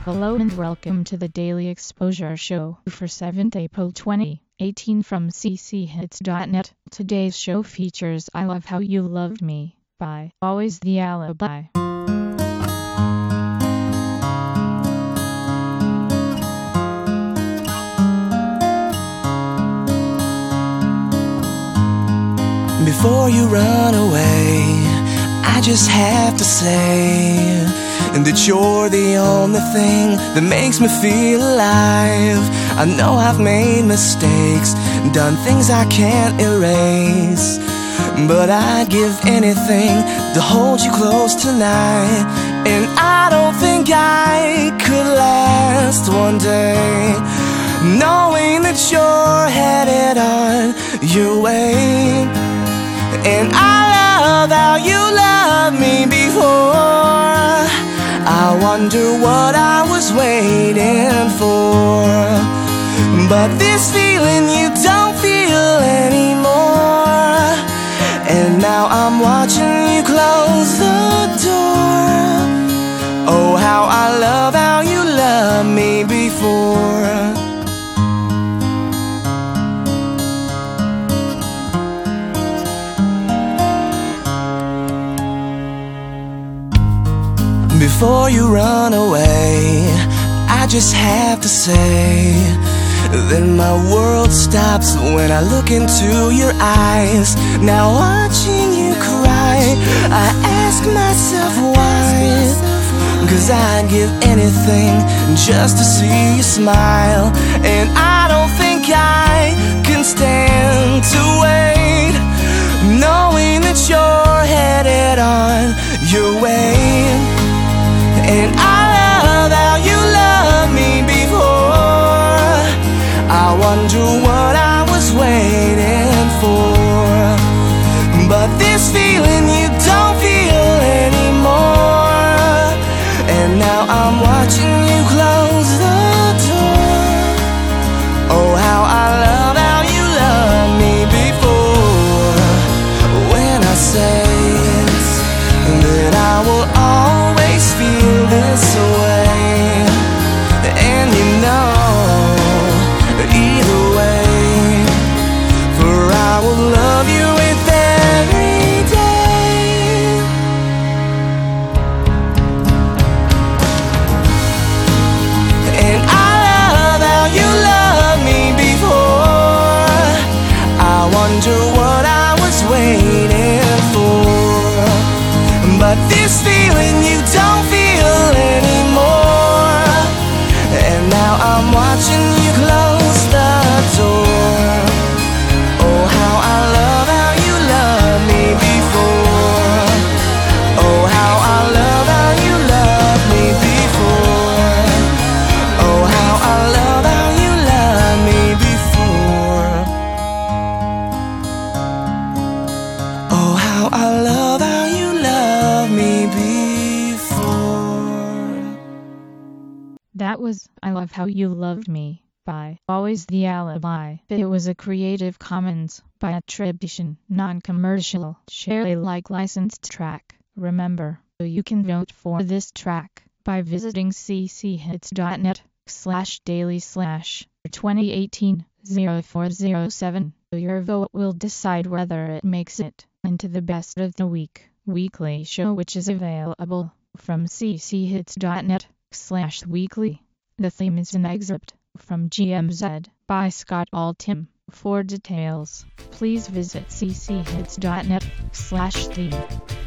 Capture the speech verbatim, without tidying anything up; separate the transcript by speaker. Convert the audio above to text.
Speaker 1: Hello and welcome to the Daily Exposure Show for seventh April twenty eighteen from c c hits dot net. Today's show features I Love How You Loved Me by Always the Alibi.
Speaker 2: Before you run away, I just have to say that you're the only thing that makes me feel alive. I know I've made mistakes, done things I can't erase, but I'd give anything to hold you close tonight. And I don't think I could last one day knowing that you're headed on your way. And I love how you loved me before. I wonder what I was waiting for. But this feeling you don't feel anymore. And now I'm watching you close the door. Oh, how I love how you loved me before. Before you run away, I just have to say that my world stops when I look into your eyes. Now watching you cry, I ask myself why, 'cause I'd give anything just to see you smile. And I don't think I can stand to wait, knowing that you're headed on your way. And I love how you loved me before. I wonder what I was waiting for. But this feeling you don't feel anymore. And now I'm watching you close the door. Oh, how I love how you loved me before. When I say that I will always feel this way, and you know, either way, for I will love you with every day. And I love how you loved me before. I wonder what I was waiting for. But this feeling you don't feel anymore. And now I'm watching you close the door. Oh, how I love how you loved me before. Oh, how I love how you loved me before. Oh, how I love how you loved me before. Oh, how I love how you love me before.
Speaker 1: That was I Love How You Loved Me by Always the Alibi. It was a Creative Commons by attribution, non-commercial, share Alike licensed track. Remember, you can vote for this track by visiting c c hits dot net slash daily slash twenty eighteen oh four oh seven. Your vote will decide whether it makes it into the Best of the Week weekly show, which is available from c c hits dot net slash weekly. The theme is an excerpt from G M Z by Scott Altham. For details, please visit c c hits dot net slash theme.